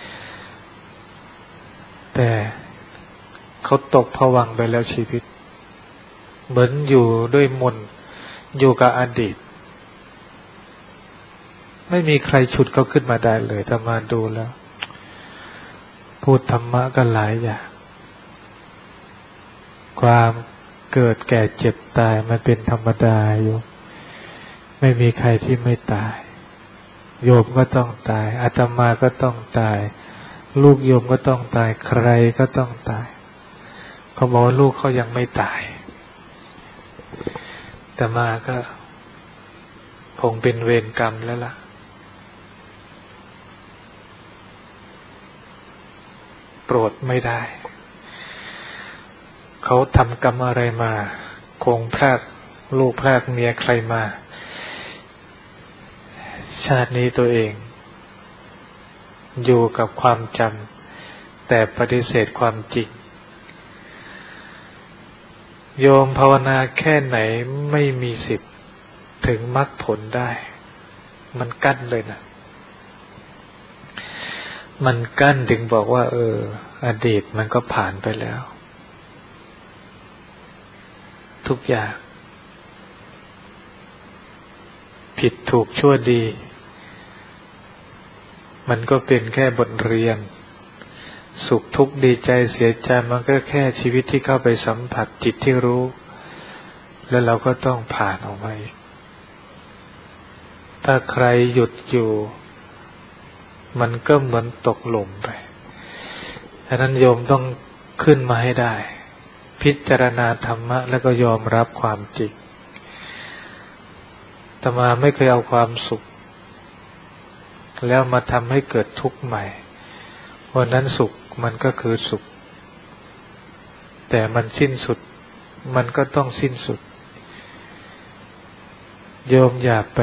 แต่เขาตกผวังค์ไปแล้วชีวิตเหมือนอยู่ด้วยมนต์อยู่กับอดีตไม่มีใครฉุดเขาขึ้นมาได้เลยถ้ามาดูแล้วพูดธรรมะก็หลายอย่างความเกิดแก่เจ็บตายมันเป็นธรรมดาอยู่ไม่มีใครที่ไม่ตายโยมก็ต้องตายอาตมาก็ต้องตายลูกโยมก็ต้องตายใครก็ต้องตายเขาบอกว่าลูกเขายังไม่ตายแต่มาก็คงเป็นเวรกรรมแล้วล่ะโปรดไม่ได้เขาทำกรรมอะไรมาคงพลาดลูกพลาดเมียใครมาชาตินี้ตัวเองอยู่กับความจำแต่ปฏิเสธความจริงโยมภาวนาแค่ไหนไม่มีสิทธิ์ถึงมรรคผลได้มันกั้นเลยนะมันกั้นถึงบอกว่าเอออดีตมันก็ผ่านไปแล้วทุกอย่างผิดถูกชั่วดีมันก็เป็นแค่บทเรียนสุขทุกข์ดีใจเสียใจมันก็แค่ชีวิตที่เข้าไปสัมผัสจิตที่รู้แล้วเราก็ต้องผ่านออกมาอีกถ้าใครหยุดอยู่มันก็เหมือนตกหลุมไปฉะนั้นโยมต้องขึ้นมาให้ได้พิจารณาธรรมะแล้วก็ยอมรับความจริงอาตมาไม่เคยเอาความสุขแล้วมาทำให้เกิดทุกข์ใหม่วันนั้นสุขมันก็คือสุขแต่มันสิ้นสุดมันก็ต้องสิ้นสุดโยมอย่าไป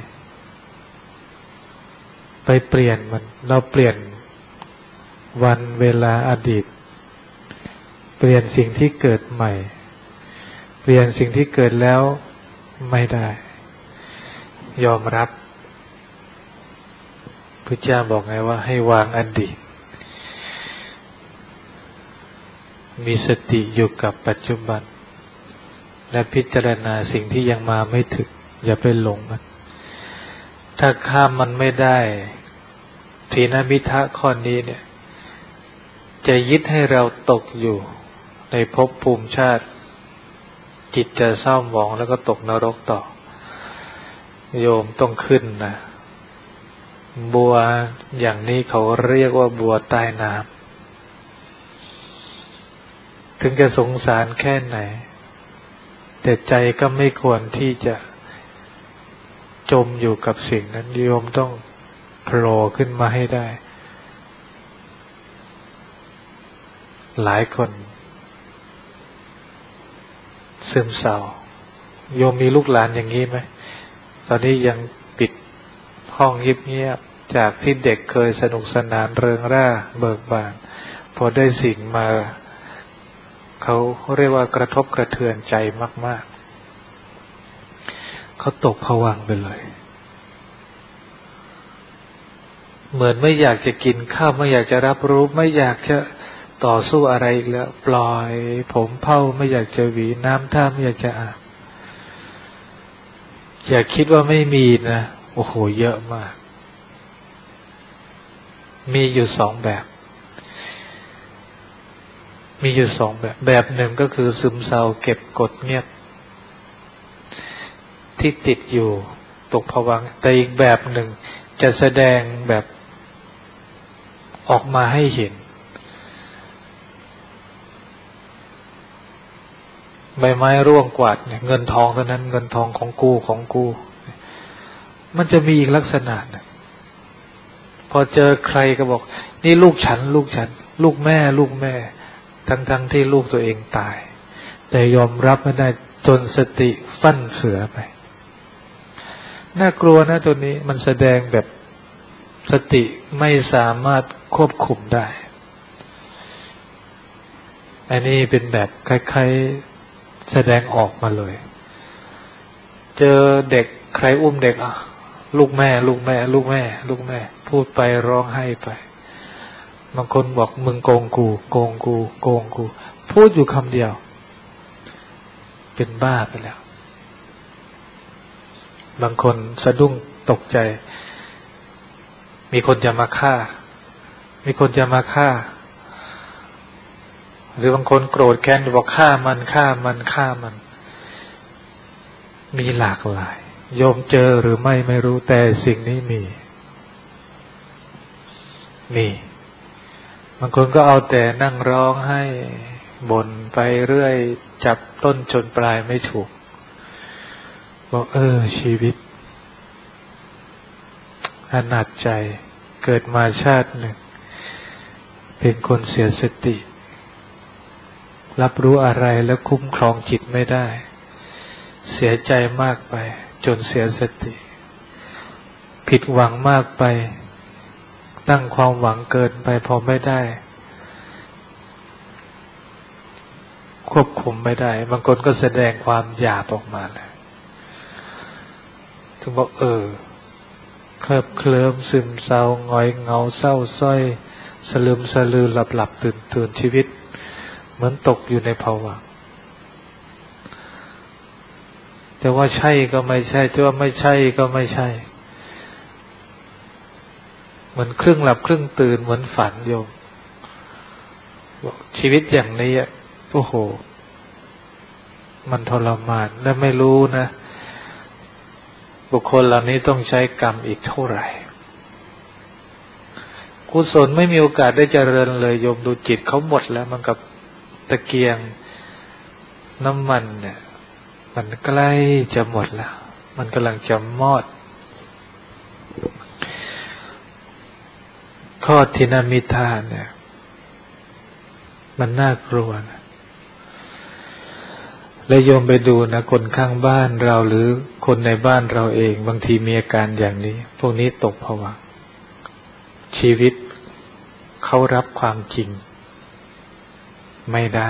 ไปเปลี่ยนมันเราเปลี่ยนวันเวลาอดีตเปลี่ยนสิ่งที่เกิดใหม่เปลี่ยนสิ่งที่เกิดแล้วไม่ได้ยอมรับพระเจ้าบอกไงว่าให้วางอดีตมีสติอยู่กับปัจจุบันและพิจารณาสิ่งที่ยังมาไม่ถึงอย่าไปหลงมันถ้าข้ามมันไม่ได้ทีนมิทะข้อนี้เนี่ยจะยึดให้เราตกอยู่ในภพภูมิชาติจิตจะเศร้าหมองแล้วก็ตกนรกต่อโยมต้องขึ้นนะบัวอย่างนี้เขาเรียกว่าบัวใต้น้ำถึงจะสงสารแค่ไหนแต่ใจก็ไม่ควรที่จะจมอยู่กับสิ่งนั้นโยมต้องโผล่ขึ้นมาให้ได้หลายคนซึมเศร้าโยมมีลูกหลานอย่างนี้ไหมตอนนี้ยังปิดห้องเงียบๆจากที่เด็กเคยสนุกสนานเริงร่าเบิกบานพอได้สิ่งมาเขาเรียกว่ากระทบกระเทือนใจมากๆเขาตกผวังค์ไปเลยเหมือนไม่อยากจะกินข้าวไม่อยากจะรับรู้ไม่อยากจะต่อสู้อะไรอีกแล้วปล่อยผมเผ้าไม่อยากจะหวีน้ำท่าไม่อยากจะอาบอย่าคิดว่าไม่มีนะโอ้โหเยอะมากมีอยู่สองแบบมีอยู่สองแบบแบบหนึ่งก็คือซึมเศร้าเก็บกดเงียบที่ติดอยู่ตกภวังค์แต่อีกแบบหนึ่งจะแสดงแบบออกมาให้เห็นใบไม้ร่วงกวาดเนี่ยเงินทองเท่านั้นเงินทองของกูของกูมันจะมีอีกลักษณะนะพอเจอใครก็บอกนี่ลูกฉันลูกฉันลูกแม่ลูกแม่ทั้งทั้งที่ลูกตัวเองตายแต่ยอมรับไม่ได้จนสติฟั่นเฟือไปน่ากลัวนะตัวนี้มันแสดงแบบสติไม่สามารถควบคุมได้อันนี้เป็นแบบคล้ายๆแสดงออกมาเลยเจอเด็กใครอุ้มเด็กอ่ะลูกแม่ลูกแม่ลูกแม่ลูกแม่พูดไปร้องไห้ไปบางคนบอกมึงโกงกูโกงกูโกงกูพูดอยู่คำเดียวเป็นบ้าไปแล้วบางคนสะดุ้งตกใจมีคนจะมาฆ่ามีคนจะมาฆ่าหรือบางคนโกรธแค้นบอกฆ่ามันฆ่ามันฆ่ามันมีหลากหลายโยมเจอหรือไม่ไม่รู้แต่สิ่งนี้มีมีบางคนก็เอาแต่นั่งร้องให้บ่นไปเรื่อยจับต้นชนปลายไม่ถูกบอกเออชีวิตอนาจใจเกิดมาชาติหนึ่งเป็นคนเสียสติรับรู้อะไรแล้วคุ้มครองจิตไม่ได้เสียใจมากไปจนเสียสติผิดหวังมากไปตั้งความหวังเกินไปพอไม่ได้ควบคุมไม่ได้บางคนก็แสดงความหยาบออกมาเลยถึงบอกเออเคลิบเคลิ้มซึมเศร้าหงอยเหงาเศร้าส้อยสลืมสลือหลับหลับตื่นตื่นชีวิตเหมือนตกอยู่ในภวังค์แต่ว่าใช่ก็ไม่ใช่แต่ว่าไม่ใช่ก็ไม่ใช่เหมือนครึ่งหลับครึ่งตื่นเหมือนฝันโยมบอกชีวิตอย่างนี้โอ้โหมันทรมานและไม่รู้นะบุคคลเหล่านี้ต้องใช้กรรมอีกเท่าไหร่กุศลไม่มีโอกาสได้เจริญเลยโยมดูจิตเขาหมดแล้วมันกับตะเกียงน้ำมันเนี่ยมันใกล้จะหมดแล้วมันกำลังจะมอดข้อทินามิทาเนี่ยมันน่ากลัวนะแล้วโยมไปดูนะคนข้างบ้านเราหรือคนในบ้านเราเองบางทีมีอาการอย่างนี้พวกนี้ตกภวังค์ชีวิตเขารับความจริงไม่ได้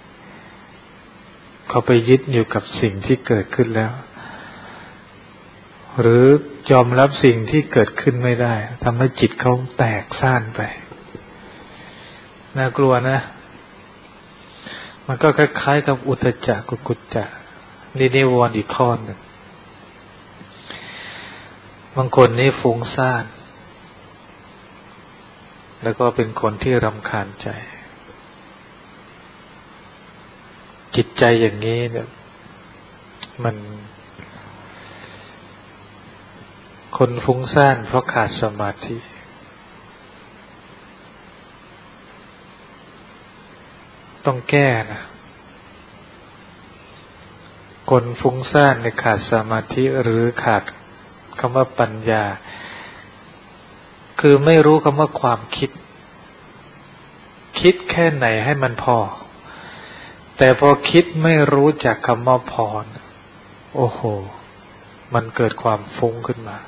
เขาไปยึดอยู่กับสิ่งที่เกิดขึ้นแล้วหรือยอมรับสิ่งที่เกิดขึ้นไม่ได้ทำให้จิตเขาแตกซ่านไปน่ากลัวนะมันก็คล้ายๆกับอุทธัจจะกุกุจจะนี่นิวรณ์อีกข้อหนึ่งบางคนนี่ฟุ้งซ่านแล้วก็เป็นคนที่รำคาญใจจิตใจอย่างนี้เนี่ยมันคนฟุ้งซ่านเพราะขาดสมาธิต้องแก้นะคนฟุ้งซ่านในขาดสมาธิหรือขาดคำว่าปัญญาคือไม่รู้คำว่าความคิดคิดแค่ไหนให้มันพอแต่พอคิดไม่รู้จักคำว่าพอโอ้โหมันเกิดความฟุ้งขึ้นมา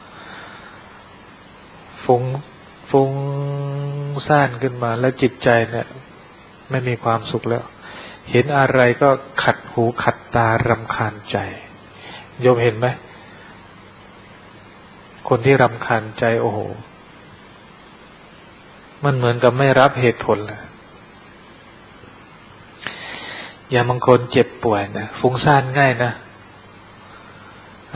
ฟุ้งฟุ้งซ่านขึ้นมาแล้วจิตใจเนี่ยไม่มีความสุขแล้วเห็นอะไรก็ขัดหูขัดตารำคาญใจโยมเห็นไหมคนที่รำคาญใจโอ้โหมันเหมือนกับไม่รับเหตุผลเลยอย่างบางคนเจ็บป่วยนะฟุ้งซ่านง่ายนะ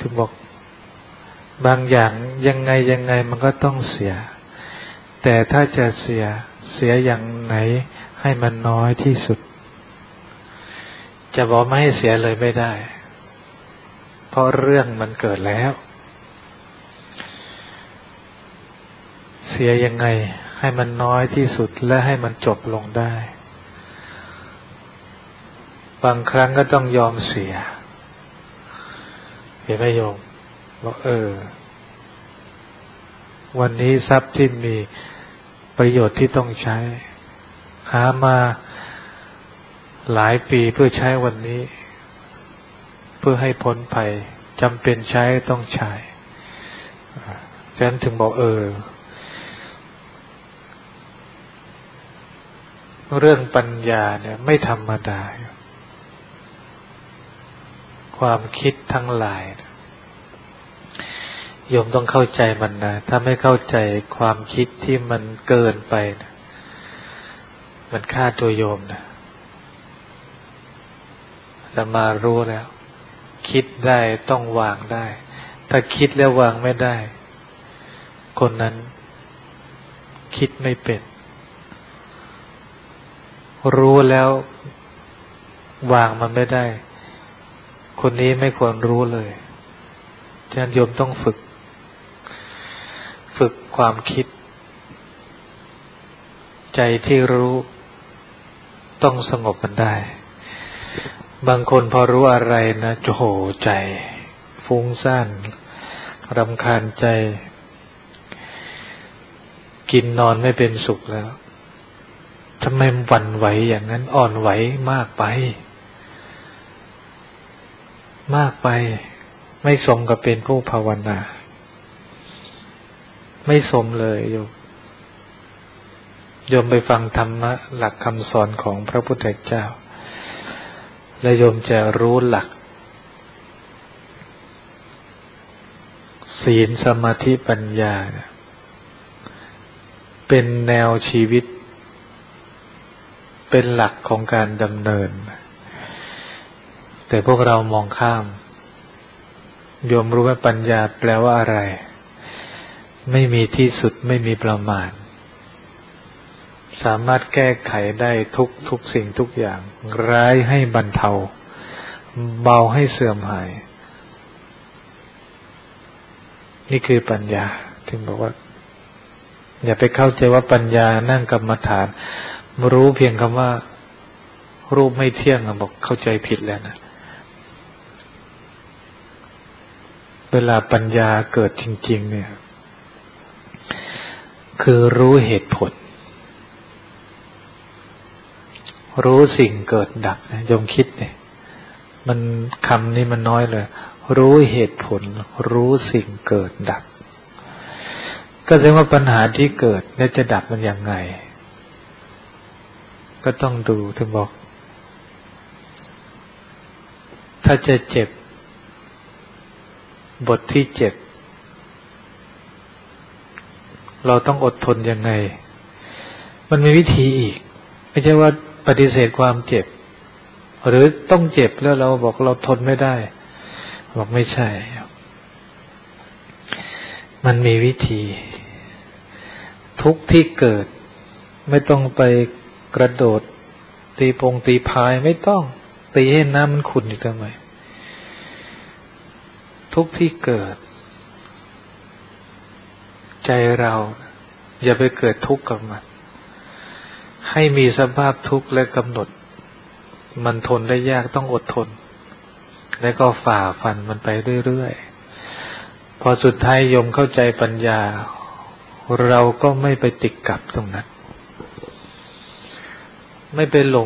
ถึงบอกบางอย่างยังไงยังไงมันก็ต้องเสียแต่ถ้าจะเสียเสียอย่างไหนให้มันน้อยที่สุดจะบอกไม่ให้เสียเลยไม่ได้เพราะเรื่องมันเกิดแล้วเสียยังไงให้มันน้อยที่สุดและให้มันจบลงได้บางครั้งก็ต้องยอมเสียเห็นไหมโยมบอกเออวันนี้ทรัพย์ที่มีประโยชน์ที่ต้องใช้หามาหลายปีเพื่อใช้วันนี้เพื่อให้พ้นภัยจำเป็นใช้ต้องใช้ฉะนั้นถึงบอกเออเรื่องปัญญาเนี่ยไม่ธรรมดาความคิดทั้งหลายโยมต้องเข้าใจมันนะถ้าไม่เข้าใจความคิดที่มันเกินไปนะมันฆ่าตัวโยมนะแต่มารู้แล้วคิดได้ต้องวางได้ถ้าคิดแล้ววางไม่ได้คนนั้นคิดไม่เป็นรู้แล้ววางมันไม่ได้คนนี้ไม่ควรรู้เลยฉะนั้นโยมต้องฝึกฝึกความคิดใจที่รู้ต้องสงบมันได้บางคนพอรู้อะไรนะโหใจฟุ้งซ่านรำคาญใจกินนอนไม่เป็นสุขแล้วทำไมหวั่นไหวอย่างนั้นอ่อนไหวมากไปมากไปไม่สมกับเป็นผู้ภาวนาไม่สมเลยโยมโยมไปฟังธรรมะหลักคำสอนของพระพุทธเจ้าและโยมจะรู้หลักศีลสมาธิปัญญาเป็นแนวชีวิตเป็นหลักของการดำเนินแต่พวกเรามองข้ามโยมรู้ไหมปัญญาแปลว่าอะไรไม่มีที่สุดไม่มีประมาณสามารถแก้ไขได้ทุกทุกสิ่งทุกอย่างร้ายให้บรรเทาเบาให้เสื่อมหายนี่คือปัญญาถึงบอกว่าอย่าไปเข้าใจว่าปัญญานั่งกรรมฐานรู้เพียงคำว่ารูปไม่เที่ยงบอกเข้าใจผิดแล้วนะเวลาปัญญาเกิดจริงๆเนี่ยคือรู้เหตุผลรู้สิ่งเกิดดับนะโยมคิดเนี่ยมันคำนี้มันน้อยเลยรู้เหตุผลรู้สิ่งเกิดดับก็แสดงว่าปัญหาที่เกิดและจะดับมันยังไงก็ต้องดูถึงบอกถ้าจะเจ็บบทที่เจ็บเราต้องอดทนยังไงมันมีวิธีอีกไม่ใช่ว่าปฏิเสธความเจ็บหรือต้องเจ็บแล้วเราบอกเราทนไม่ได้บอกไม่ใช่มันมีวิธีทุกที่เกิดไม่ต้องไปกระโดดตีพงตีพายไม่ต้องตีให้น้ำมันขุ่นอีกทำไมทุกที่เกิดใจเราอย่าไปเกิดทุกข์กับมันให้มีสภาพทุกข์และกำหนดมันทนได้ยากต้องอดทนแล้วก็ฝ่าฟันมันไปเรื่อยๆพอสุดท้ายโยมเข้าใจปัญญาเราก็ไม่ไปติดกับตรงนั้นไม่ไปหลง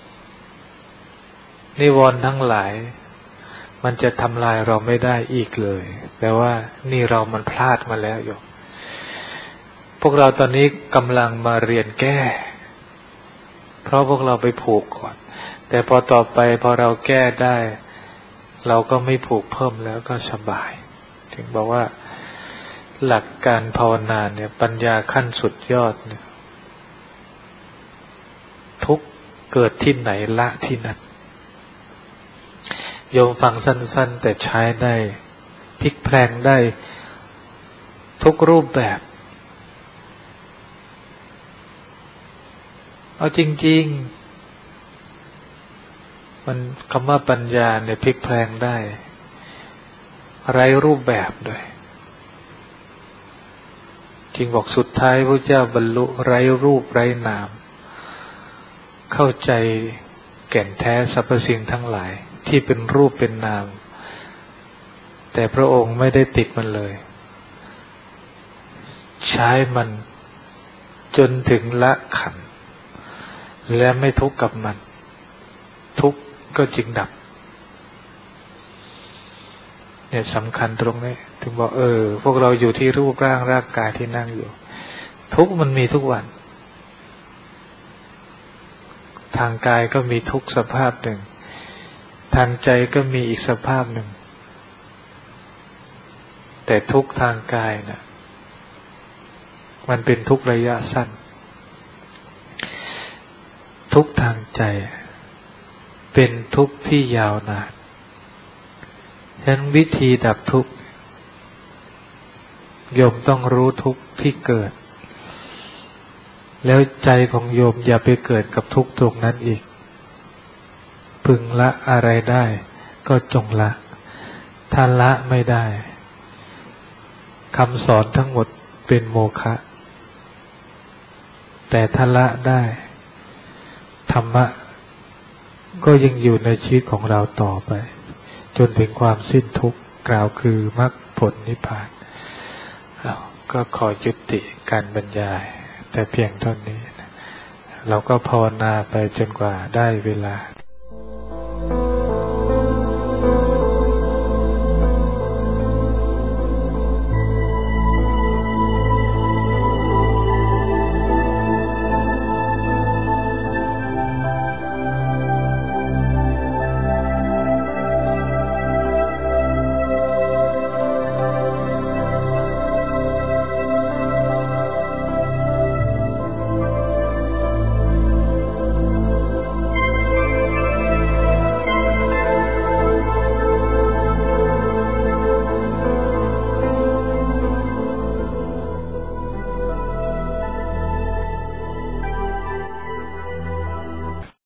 นิวรณ์ทั้งหลายมันจะทำลายเราไม่ได้อีกเลยแต่ว่านี่เรามันพลาดมาแล้วโยมพวกเราตอนนี้กำลังมาเรียนแก้เพราะพวกเราไปผูกก่อนแต่พอต่อไปพอเราแก้ได้เราก็ไม่ผูกเพิ่มแล้วก็สบายถึงบอกว่าหลักการภาวนาเนี่ยปัญญาขั้นสุดยอดเนี่ยทุกเกิดที่ไหนละที่นั่นโยมฟังสั้นๆแต่ใช้ได้พลิกแพลงได้ทุกรูปแบบเอาจริงๆมันคำว่าปัญญาเนี่ยพลิกแพลงได้ไร้รูปแบบด้วยจริงบอกสุดท้ายพระเจ้าบรรลุไร้รูปไร้นามเข้าใจแก่นแท้สรรพสิ่งทั้งหลายที่เป็นรูปเป็นนามแต่พระองค์ไม่ได้ติดมันเลยใช้มันจนถึงละขันธ์และไม่ทุกข์กับมันทุกข์ก็จึงดับเนี่ยสำคัญตรงนี้ถึงบอกเออพวกเราอยู่ที่รูปร่างร่างกายที่นั่งอยู่ทุกข์มันมีทุกวันทางกายก็มีทุกข์สภาพหนึ่งทางใจก็มีอีกสภาพหนึ่งแต่ทุกข์ทางกายนะมันเป็นทุกข์ระยะสั้นทุกข์ทางใจเป็นทุกข์ที่ยาวนานฉะนั้นวิธีดับทุกข์โยมต้องรู้ทุกข์ที่เกิดแล้วใจของโยมอย่าไปเกิดกับทุกข์ตรงนั้นอีกพึงละอะไรได้ก็จงละถ้าละไม่ได้คำสอนทั้งหมดเป็นโมฆะแต่ถ้าละได้ธรรมะก็ยังอยู่ในชีวิตของเราต่อไปจนถึงความสิ้นทุกข์กล่าวคือมรรคผลนิพพานเราก็ขอยุติการบรรยายแต่เพียงเท่านี้เราก็ภาวนาไปจนกว่าได้เวลา